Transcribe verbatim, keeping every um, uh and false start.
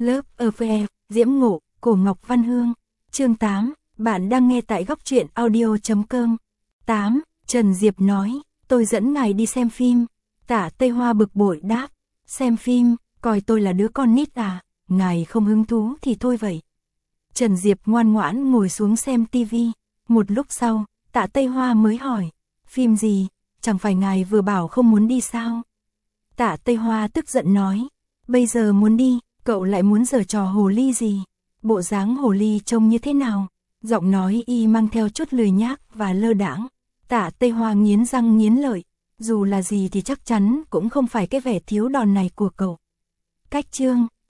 Lớp e vê e, Diễm Ngộ, Cổ Ngọc Văn Hương. Chương tám, bạn đang nghe tại góc truyện audio chấm com. tám. Trần Diệp nói, tôi dẫn ngài đi xem phim. Tả Tây Hoa bực bội đáp, xem phim, coi tôi là đứa con nít à, ngài không hứng thú thì thôi vậy. Trần Diệp ngoan ngoãn ngồi xuống xem tivi. Một lúc sau, Tạ Tây Hoa mới hỏi, phim gì, chẳng phải ngài vừa bảo không muốn đi sao? Tạ Tây Hoa tức giận nói, bây giờ muốn đi, cậu lại muốn giở trò hồ ly gì? Bộ dáng hồ ly trông như thế nào? Giọng nói y mang theo chút lười nhác và lơ đãng. Tạ Tây Hoa nghiến răng nghiến lợi, dù là gì thì chắc chắn cũng không phải cái vẻ thiếu đòn này của cậu. Cách chương